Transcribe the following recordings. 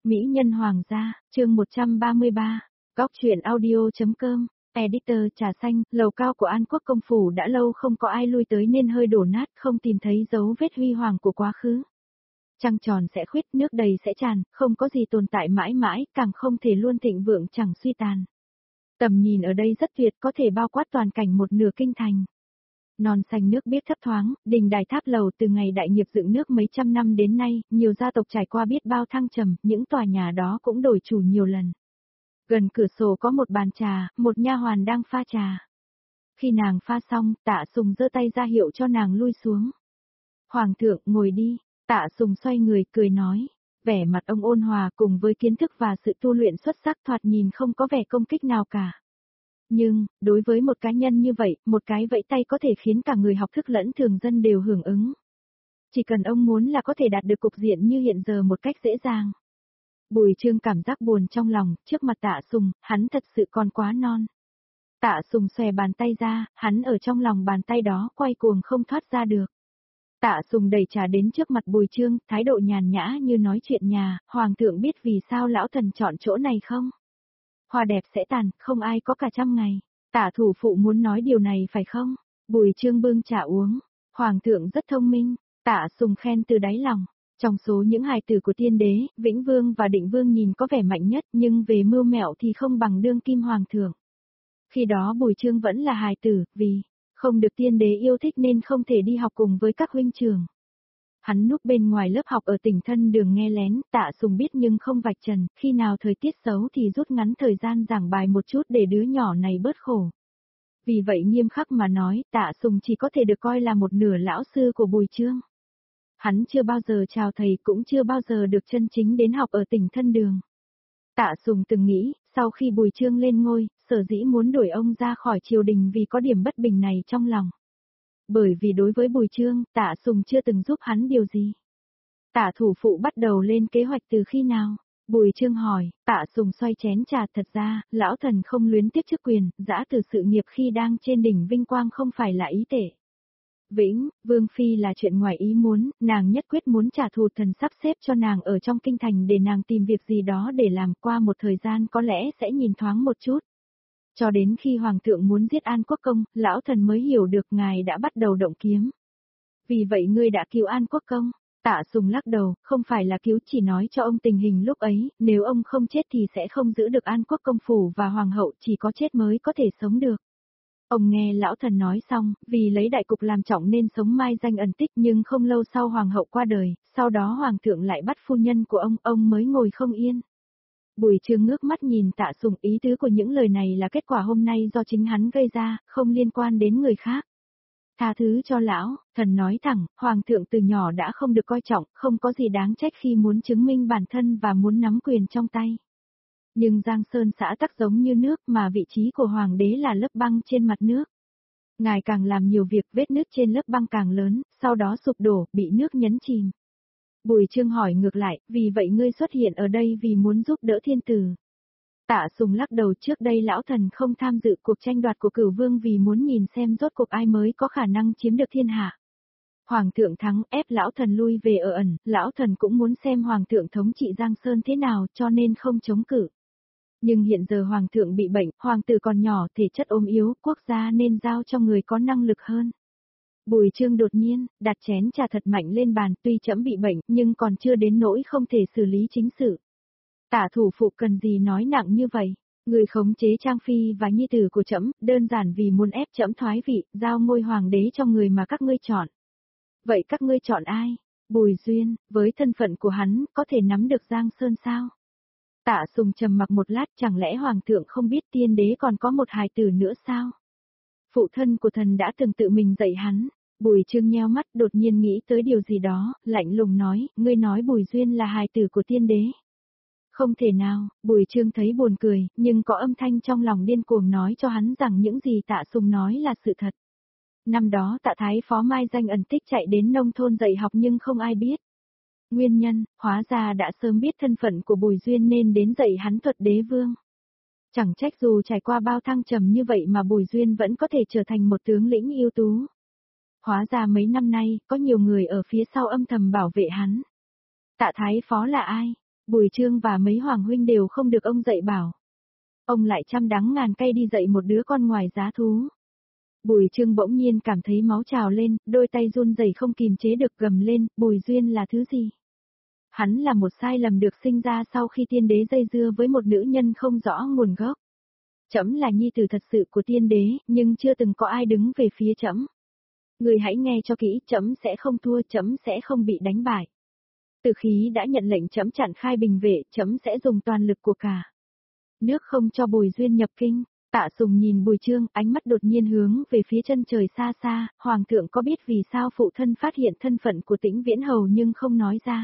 Mỹ nhân hoàng gia, chương 133, góc truyện audio.com, editor trà xanh, lầu cao của An Quốc công phủ đã lâu không có ai lui tới nên hơi đổ nát, không tìm thấy dấu vết huy hoàng của quá khứ. Trăng tròn sẽ khuyết, nước đầy sẽ tràn, không có gì tồn tại mãi mãi, càng không thể luôn thịnh vượng chẳng suy tàn. Tầm nhìn ở đây rất tuyệt, có thể bao quát toàn cảnh một nửa kinh thành. Non xanh nước biếc thấp thoáng, đình đài tháp lầu từ ngày đại nghiệp dựng nước mấy trăm năm đến nay, nhiều gia tộc trải qua biết bao thăng trầm, những tòa nhà đó cũng đổi chủ nhiều lần. Gần cửa sổ có một bàn trà, một nha hoàn đang pha trà. Khi nàng pha xong, Tạ Sùng giơ tay ra hiệu cho nàng lui xuống. Hoàng thượng, ngồi đi. Tạ Sùng xoay người, cười nói. Vẻ mặt ông ôn hòa cùng với kiến thức và sự tu luyện xuất sắc thoạt nhìn không có vẻ công kích nào cả. Nhưng, đối với một cá nhân như vậy, một cái vẫy tay có thể khiến cả người học thức lẫn thường dân đều hưởng ứng. Chỉ cần ông muốn là có thể đạt được cục diện như hiện giờ một cách dễ dàng. Bùi Trương cảm giác buồn trong lòng, trước mặt Tạ Sùng, hắn thật sự còn quá non. Tạ Sùng xòe bàn tay ra, hắn ở trong lòng bàn tay đó quay cuồng không thoát ra được. Tạ Sùng đẩy trà đến trước mặt Bùi Trương, thái độ nhàn nhã như nói chuyện nhà, Hoàng thượng biết vì sao lão thần chọn chỗ này không? Hoa đẹp sẽ tàn, không ai có cả trăm ngày. Tạ thủ phụ muốn nói điều này phải không? Bùi Trương bưng trà uống. Hoàng thượng rất thông minh. Tạ Sùng khen từ đáy lòng. Trong số những hài tử của tiên đế, Vĩnh Vương và Định Vương nhìn có vẻ mạnh nhất nhưng về mưu mẹo thì không bằng đương kim hoàng thượng. Khi đó Bùi Trương vẫn là hài tử, vì không được tiên đế yêu thích nên không thể đi học cùng với các huynh trưởng. Hắn núp bên ngoài lớp học ở tỉnh thân đường nghe lén, Tạ Sùng biết nhưng không vạch trần, khi nào thời tiết xấu thì rút ngắn thời gian giảng bài một chút để đứa nhỏ này bớt khổ. Vì vậy nghiêm khắc mà nói, Tạ Sùng chỉ có thể được coi là một nửa lão sư của Bùi Trương. Hắn chưa bao giờ chào thầy cũng chưa bao giờ được chân chính đến học ở tỉnh thân đường. Tạ Sùng từng nghĩ, sau khi Bùi Trương lên ngôi, sở dĩ muốn đuổi ông ra khỏi triều đình vì có điểm bất bình này trong lòng. Bởi vì đối với Bùi Trương, Tạ Sùng chưa từng giúp hắn điều gì. Tạ thủ phụ bắt đầu lên kế hoạch từ khi nào? Bùi Trương hỏi. Tạ Sùng xoay chén trà. Thật ra, lão thần không luyến tiếc chức quyền, dã từ sự nghiệp khi đang trên đỉnh vinh quang không phải là ý tệ. Vương Phi là chuyện ngoài ý muốn, nàng nhất quyết muốn trả thù, thần sắp xếp cho nàng ở trong kinh thành để nàng tìm việc gì đó để làm, qua một thời gian có lẽ sẽ nhìn thoáng một chút. Cho đến khi Hoàng thượng muốn giết An Quốc công, lão thần mới hiểu được ngài đã bắt đầu động kiếm. Vì vậy ngươi đã cứu An Quốc công? Tạ Sùng lắc đầu, không phải là cứu, chỉ nói cho ông tình hình lúc ấy, nếu ông không chết thì sẽ không giữ được An Quốc công phủ và Hoàng hậu, chỉ có chết mới có thể sống được. Ông nghe lão thần nói xong, vì lấy đại cục làm trọng nên sống mai danh ẩn tích, nhưng không lâu sau Hoàng hậu qua đời, sau đó Hoàng thượng lại bắt phu nhân của ông mới ngồi không yên. Bùi Trương ngước mắt nhìn Tạ Sùng, ý tứ của những lời này là kết quả hôm nay do chính hắn gây ra, không liên quan đến người khác. Tha thứ cho lão, thần nói thẳng, Hoàng thượng từ nhỏ đã không được coi trọng, không có gì đáng trách khi muốn chứng minh bản thân và muốn nắm quyền trong tay. Nhưng Giang Sơn xã tắc giống như nước mà vị trí của Hoàng đế là lớp băng trên mặt nước. Ngài càng làm nhiều việc, vết nứt trên lớp băng càng lớn, sau đó sụp đổ, bị nước nhấn chìm. Bùi Trương hỏi ngược lại, vì vậy ngươi xuất hiện ở đây vì muốn giúp đỡ thiên tử. Tạ Sùng lắc đầu, trước đây lão thần không tham dự cuộc tranh đoạt của Cửu Vương vì muốn nhìn xem rốt cuộc ai mới có khả năng chiếm được thiên hạ. Hoàng thượng thắng, ép lão thần lui về ở ẩn, lão thần cũng muốn xem Hoàng thượng thống trị Giang Sơn thế nào cho nên không chống cự. Nhưng hiện giờ Hoàng thượng bị bệnh, Hoàng tử còn nhỏ, thể chất ốm yếu, quốc gia nên giao cho người có năng lực hơn. Bùi Trương đột nhiên, đặt chén trà thật mạnh lên bàn, tuy trẫm bị bệnh, nhưng còn chưa đến nỗi không thể xử lý chính sự. Tạ thủ phụ cần gì nói nặng như vậy, người khống chế Trang Phi và nhi tử của trẫm, đơn giản vì muốn ép trẫm thoái vị, giao ngôi hoàng đế cho người mà các ngươi chọn. Vậy các ngươi chọn ai? Bùi Duyên, với thân phận của hắn, có thể nắm được Giang Sơn sao? Tạ Sùng trầm mặc một lát, chẳng lẽ Hoàng thượng không biết tiên đế còn có một hài tử nữa sao? Phụ thân của thần đã từng tự mình dạy hắn. Bùi Trương nheo mắt, đột nhiên nghĩ tới điều gì đó, lạnh lùng nói, ngươi nói Bùi Duyên là hài tử của tiên đế. Không thể nào, Bùi Trương thấy buồn cười, nhưng có âm thanh trong lòng điên cuồng nói cho hắn rằng những gì Tạ Sùng nói là sự thật. Năm đó Tạ Thái Phó mai danh ẩn tích chạy đến nông thôn dạy học nhưng không ai biết. Nguyên nhân, hóa ra đã sớm biết thân phận của Bùi Duyên nên đến dạy hắn thuật đế vương. Chẳng trách dù trải qua bao thăng trầm như vậy mà Bùi Duyên vẫn có thể trở thành một tướng lĩnh ưu tú. Hóa ra mấy năm nay, có nhiều người ở phía sau âm thầm bảo vệ hắn. Tạ Thái Phó là ai? Bùi Trương và mấy hoàng huynh đều không được ông dạy bảo. Ông lại trăm đắng ngàn cay đi dạy một đứa con ngoài giá thú. Bùi Trương bỗng nhiên cảm thấy máu trào lên, đôi tay run rẩy không kìm chế được gầm lên, Bùi Duyên là thứ gì? Hắn là một sai lầm được sinh ra sau khi tiên đế dây dưa với một nữ nhân không rõ nguồn gốc. Trẫm là nhi tử thật sự của tiên đế, nhưng chưa từng có ai đứng về phía trẫm. Người hãy nghe cho kỹ, trẫm sẽ không thua, trẫm sẽ không bị đánh bại. Từ khí đã nhận lệnh trẫm chặn khai bình vệ, trẫm sẽ dùng toàn lực của cả nước không cho Bùi Duyên nhập kinh. Tạ Sùng nhìn Bùi Trương, ánh mắt đột nhiên hướng về phía chân trời xa xa, Hoàng thượng có biết vì sao phụ thân phát hiện thân phận của Tĩnh Viễn Hầu nhưng không nói ra.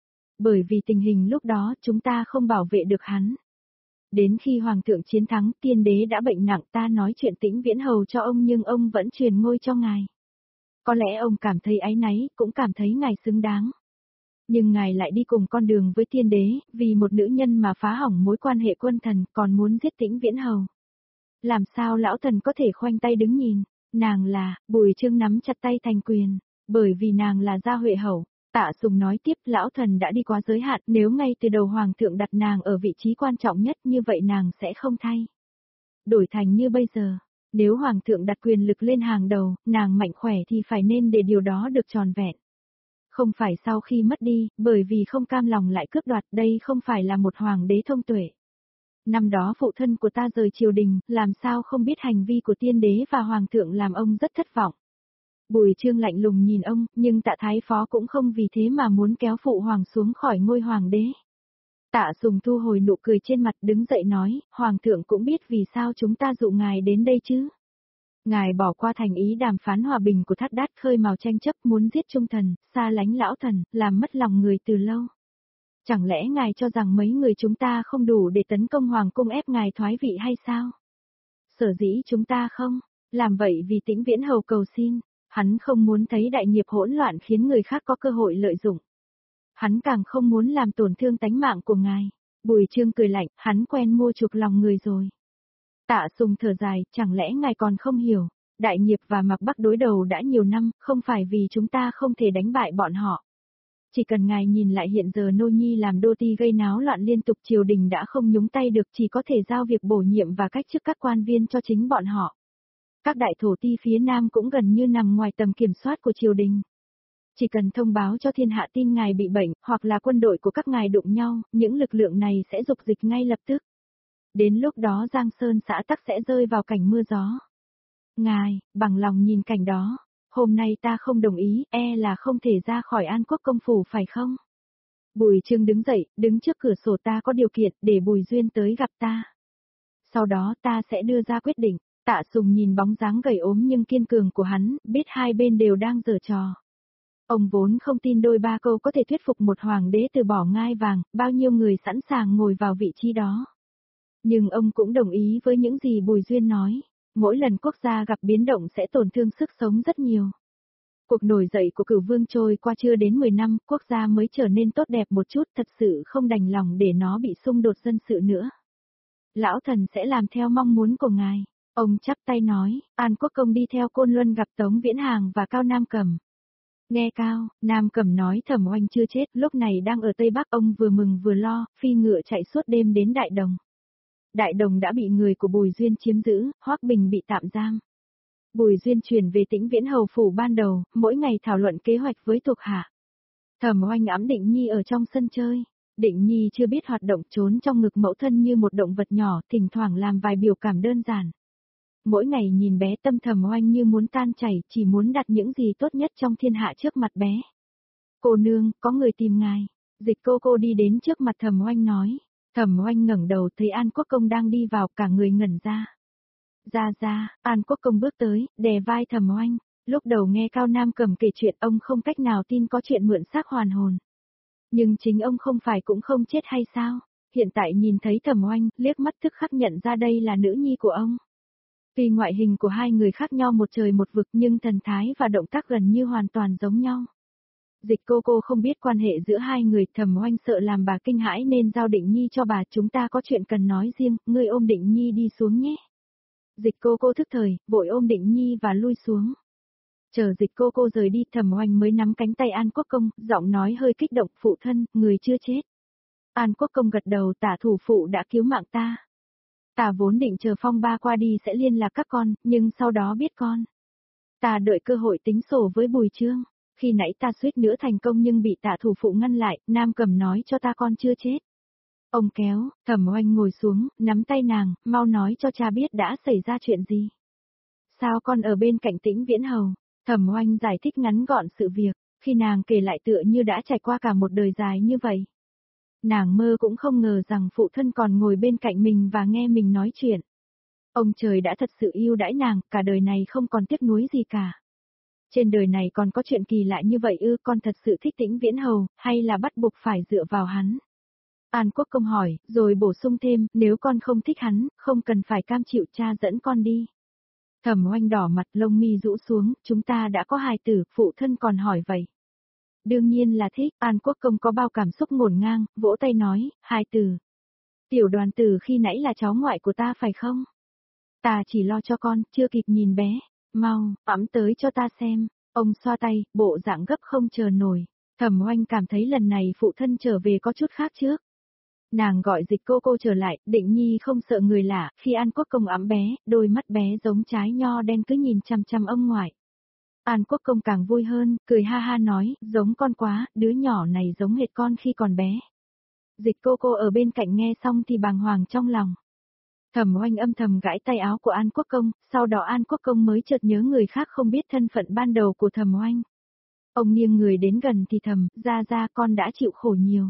Bởi vì tình hình lúc đó chúng ta không bảo vệ được hắn. Đến khi Hoàng thượng chiến thắng, tiên đế đã bệnh nặng, ta nói chuyện Tĩnh Viễn Hầu cho ông nhưng ông vẫn truyền ngôi cho ngài. Có lẽ ông cảm thấy áy náy, cũng cảm thấy ngài xứng đáng. Nhưng ngài lại đi cùng con đường với tiên đế, vì một nữ nhân mà phá hỏng mối quan hệ quân thần, còn muốn giết Tĩnh Viễn Hầu. Làm sao lão thần có thể khoanh tay đứng nhìn? Nàng là, Bùi Trương nắm chặt tay thành quyền, bởi vì nàng là Gia Huệ Hầu. Tạ Sùng nói tiếp, lão thần đã đi quá giới hạn, nếu ngay từ đầu Hoàng thượng đặt nàng ở vị trí quan trọng nhất như vậy nàng sẽ không thay. Đổi thành như bây giờ, nếu Hoàng thượng đặt quyền lực lên hàng đầu, nàng mạnh khỏe thì phải nên để điều đó được tròn vẹn. Không phải sau khi mất đi, bởi vì không cam lòng lại cướp đoạt, đây không phải là một hoàng đế thông tuệ. Năm đó phụ thân của ta rời triều đình, làm sao không biết hành vi của tiên đế và hoàng thượng làm ông rất thất vọng. Bùi Trương lạnh lùng nhìn ông, nhưng Tạ Thái Phó cũng không vì thế mà muốn kéo phụ hoàng xuống khỏi ngôi hoàng đế. Tạ Sùng thu hồi nụ cười trên mặt đứng dậy nói, hoàng thượng cũng biết vì sao chúng ta dụ ngài đến đây chứ. Ngài bỏ qua thành ý đàm phán hòa bình của Thát Đát, khơi mào tranh chấp, muốn giết trung thần, xa lánh lão thần, làm mất lòng người từ lâu. Chẳng lẽ ngài cho rằng mấy người chúng ta không đủ để tấn công hoàng cung ép ngài thoái vị hay sao? Sở dĩ chúng ta không làm vậy vì Tĩnh Viễn Hầu cầu xin, hắn không muốn thấy đại nghiệp hỗn loạn khiến người khác có cơ hội lợi dụng. Hắn càng không muốn làm tổn thương tánh mạng của ngài. Bùi Trương cười lạnh, hắn quen mua chuộc lòng người rồi. Tạ Sùng thở dài, chẳng lẽ ngài còn không hiểu, đại nghiệp và Mạc Bắc đối đầu đã nhiều năm, không phải vì chúng ta không thể đánh bại bọn họ. Chỉ cần ngài nhìn lại hiện giờ Nô Nhi làm đô ti gây náo loạn liên tục, triều đình đã không nhúng tay được, chỉ có thể giao việc bổ nhiệm và cách chức các quan viên cho chính bọn họ. Các đại thổ ti phía Nam cũng gần như nằm ngoài tầm kiểm soát của triều đình. Chỉ cần thông báo cho thiên hạ tin ngài bị bệnh, hoặc là quân đội của các ngài đụng nhau, những lực lượng này sẽ dục dịch ngay lập tức. Đến lúc đó Giang Sơn xã tắc sẽ rơi vào cảnh mưa gió. Ngài, bằng lòng nhìn cảnh đó, hôm nay ta không đồng ý, là không thể ra khỏi An Quốc công phủ phải không? Bùi Trương đứng dậy, đứng trước cửa sổ, ta có điều kiện, để Bùi Duyên tới gặp ta. Sau đó ta sẽ đưa ra quyết định. Tạ Sùng nhìn bóng dáng gầy ốm nhưng kiên cường của hắn, biết hai bên đều đang giở trò. Ông vốn không tin đôi ba câu có thể thuyết phục một hoàng đế từ bỏ ngai vàng, bao nhiêu người sẵn sàng ngồi vào vị trí đó. Nhưng ông cũng đồng ý với những gì Bùi Duyên nói, mỗi lần quốc gia gặp biến động sẽ tổn thương sức sống rất nhiều. Cuộc nổi dậy của Cửu Vương trôi qua chưa đến 10 năm, quốc gia mới trở nên tốt đẹp một chút, thật sự không đành lòng để nó bị xung đột dân sự nữa. Lão thần sẽ làm theo mong muốn của ngài. Ông chắp tay nói, An Quốc công đi theo Côn Luân gặp Tống Viễn Hàng và Cao Nam Cẩm. Nghe Cao Nam Cẩm nói Thẩm Oanh chưa chết, lúc này đang ở Tây Bắc, ông vừa mừng vừa lo, phi ngựa chạy suốt đêm đến Đại Đồng. Đại Đồng đã bị người của Bùi Duyên chiếm giữ, Hoắc Bình bị tạm giam. Bùi Duyên chuyển về Tĩnh Viễn Hầu phủ ban đầu, mỗi ngày thảo luận kế hoạch với thuộc hạ. Thẩm Oanh ẵm Định Nhi ở trong sân chơi. Định Nhi chưa biết hoạt động, trốn trong ngực mẫu thân như một động vật nhỏ, thỉnh thoảng làm vài biểu cảm đơn giản. Mỗi ngày nhìn bé, tâm Thẩm Oanh như muốn tan chảy, chỉ muốn đặt những gì tốt nhất trong thiên hạ trước mặt bé. Cô nương, có người tìm ngài. Dịch cô đi đến trước mặt Thẩm Oanh nói. Thẩm Oanh ngẩng đầu thấy An Quốc công đang đi vào, cả người ngẩn ra. Ra, An Quốc công bước tới, đè vai Thẩm Oanh. Lúc đầu nghe Cao Nam Cẩm kể chuyện, ông không cách nào tin có chuyện mượn xác hoàn hồn. Nhưng chính ông không phải cũng không chết hay sao? Hiện tại nhìn thấy Thẩm Oanh, liếc mắt tức khắc nhận ra đây là nữ nhi của ông. Tuy ngoại hình của hai người khác nhau một trời một vực nhưng thần thái và động tác gần như hoàn toàn giống nhau. Dịch cô không biết quan hệ giữa hai người, Thẩm Oanh sợ làm bà kinh hãi nên giao Định Nhi cho bà, chúng ta có chuyện cần nói riêng, ngươi ôm Định Nhi đi xuống nhé. Dịch cô thức thời, vội ôm Định Nhi và lui xuống. Chờ dịch cô rời đi, Thẩm Oanh mới nắm cánh tay An Quốc công, giọng nói hơi kích động, phụ thân, người chưa chết. An Quốc Công gật đầu, Tả thủ phụ đã cứu mạng ta. Ta vốn định chờ phong ba qua đi sẽ liên lạc các con, nhưng sau đó biết con. Ta đợi cơ hội tính sổ với Bùi Chương. Khi nãy ta suýt nữa thành công nhưng bị Tả thủ phụ ngăn lại, Nam Cầm nói cho ta con chưa chết. Ông kéo, Thẩm Oanh ngồi xuống, nắm tay nàng, mau nói cho cha biết đã xảy ra chuyện gì. Sao con ở bên cạnh Tĩnh Viễn Hầu? Thẩm Oanh giải thích ngắn gọn sự việc, khi nàng kể lại tựa như đã trải qua cả một đời dài như vậy. Nàng mơ cũng không ngờ rằng phụ thân còn ngồi bên cạnh mình và nghe mình nói chuyện. Ông trời đã thật sự yêu đãi nàng, cả đời này không còn tiếc nuối gì cả. Trên đời này còn có chuyện kỳ lạ như vậy ư, con thật sự thích Tĩnh Viễn Hầu, hay là bắt buộc phải dựa vào hắn? An Quốc Công hỏi, rồi bổ sung thêm, nếu con không thích hắn, không cần phải cam chịu cha dẫn con đi. Thẩm Oanh đỏ mặt, lông mi rũ xuống, chúng ta đã có hài tử, phụ thân còn hỏi vậy. Đương nhiên là thích, An Quốc Công có bao cảm xúc ngổn ngang, vỗ tay nói, hài tử. Tiểu Đoàn Tử khi nãy là cháu ngoại của ta phải không? Ta chỉ lo cho con, chưa kịp nhìn bé. Mau, ẵm tới cho ta xem. Ông xoa tay, bộ dạng gấp không chờ nổi. Thẩm Oanh cảm thấy lần này phụ thân trở về có chút khác trước. Nàng gọi Dịch cô trở lại, Định Nhi không sợ người lạ, khi An Quốc Công ẵm bé, đôi mắt bé giống trái nho đen cứ nhìn chằm chằm ông ngoại. An Quốc Công càng vui hơn, cười ha ha nói, giống con quá, đứa nhỏ này giống hệt con khi còn bé. Dịch cô ở bên cạnh nghe xong thì bàng hoàng trong lòng. Thẩm Oanh âm thầm gãi tay áo của An Quốc Công, sau đó An Quốc Công mới chợt nhớ người khác không biết thân phận ban đầu của Thẩm Oanh. Ông nghiêng người đến gần thì thầm, ra con đã chịu khổ nhiều.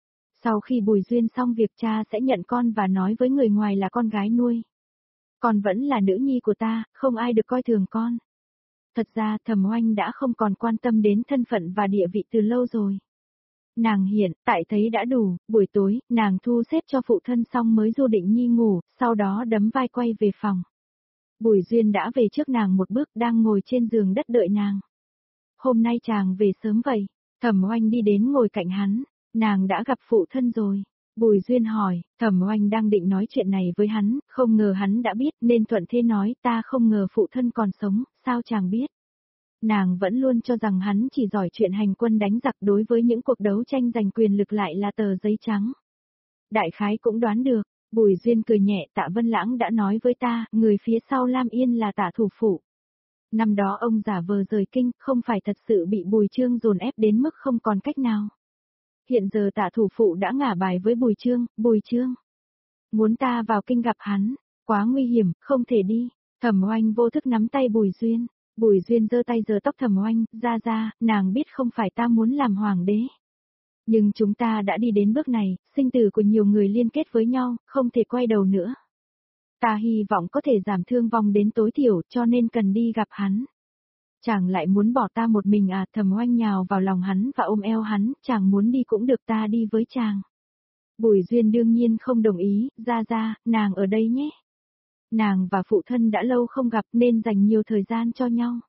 Sau khi Bùi Duyên xong việc cha sẽ nhận con và nói với người ngoài là con gái nuôi. Con vẫn là nữ nhi của ta, không ai được coi thường con. Thật ra Thẩm Oanh đã không còn quan tâm đến thân phận và địa vị từ lâu rồi. Nàng hiện tại thấy đã đủ, buổi tối, nàng thu xếp cho phụ thân xong mới du Định Nhi ngủ, sau đó đấm vai quay về phòng. Bùi Duyên đã về trước nàng một bước đang ngồi trên giường đất đợi nàng. Hôm nay chàng về sớm vậy, Thẩm Oanh đi đến ngồi cạnh hắn, nàng đã gặp phụ thân rồi. Bùi Duyên hỏi, Thẩm Oanh đang định nói chuyện này với hắn, không ngờ hắn đã biết nên thuận thế nói ta không ngờ phụ thân còn sống, sao chàng biết? Nàng vẫn luôn cho rằng hắn chỉ giỏi chuyện hành quân đánh giặc đối với những cuộc đấu tranh giành quyền lực lại là tờ giấy trắng. Đại khái cũng đoán được, Bùi Duyên cười nhẹ, Tạ Vân Lãng đã nói với ta, người phía sau Lam Yên là Tạ thủ phụ. Năm đó ông giả vờ rời kinh, không phải thật sự bị Bùi Chương dồn ép đến mức không còn cách nào. Hiện giờ Tạ thủ phụ đã ngả bài với Bùi Chương. Muốn ta vào kinh gặp hắn, quá nguy hiểm, không thể đi. Thẩm Oanh vô thức nắm tay Bùi Duyên. Bùi Duyên giơ tay giơ tóc Thẩm Oanh, ra, nàng biết không phải ta muốn làm hoàng đế. Nhưng chúng ta đã đi đến bước này, sinh tử của nhiều người liên kết với nhau, không thể quay đầu nữa. Ta hy vọng có thể giảm thương vong đến tối thiểu, cho nên cần đi gặp hắn. Chàng lại muốn bỏ ta một mình à? Thẩm Oanh nhào vào lòng hắn và ôm eo hắn, chàng muốn đi cũng được, ta đi với chàng. Bùi Duyên đương nhiên không đồng ý, ra, nàng ở đây nhé. Nàng và phụ thân đã lâu không gặp nên dành nhiều thời gian cho nhau.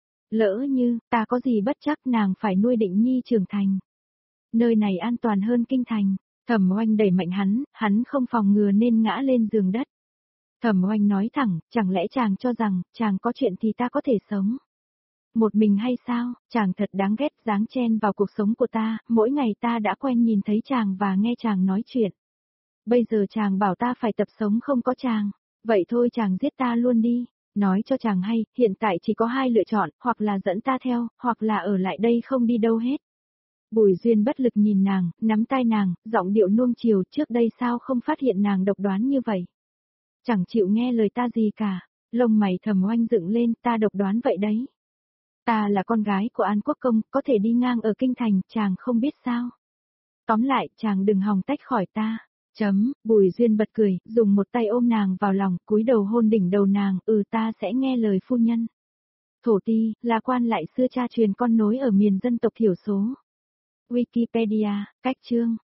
Lỡ như, ta có gì bất chắc nàng phải nuôi Định Nhi trưởng thành. Nơi này an toàn hơn kinh thành. Thẩm Oanh đẩy mạnh hắn không phòng ngừa nên ngã lên giường đất. Thẩm Oanh nói thẳng, chẳng lẽ chàng cho rằng, chàng có chuyện thì ta có thể sống. Một mình hay sao, chàng thật đáng ghét, dáng chen vào cuộc sống của ta, mỗi ngày ta đã quen nhìn thấy chàng và nghe chàng nói chuyện. Bây giờ chàng bảo ta phải tập sống không có chàng. Vậy thôi chàng giết ta luôn đi, nói cho chàng hay, hiện tại chỉ có hai lựa chọn, hoặc là dẫn ta theo, hoặc là ở lại đây không đi đâu hết. Bùi Duyên bất lực nhìn nàng, nắm tay nàng, giọng điệu nuông chiều, trước đây sao không phát hiện nàng độc đoán như vậy. Chẳng chịu nghe lời ta gì cả, lông mày Thẩm Oanh dựng lên, ta độc đoán vậy đấy. Ta là con gái của An Quốc Công, có thể đi ngang ở kinh thành, chàng không biết sao. Tóm lại, chàng đừng hòng tách khỏi ta. Bùi Duyên bật cười, dùng một tay ôm nàng vào lòng, cúi đầu hôn đỉnh đầu nàng, ta sẽ nghe lời phu nhân. Thổ ti, là quan lại xưa cha truyền con nối ở miền dân tộc thiểu số. Wikipedia, cách chương.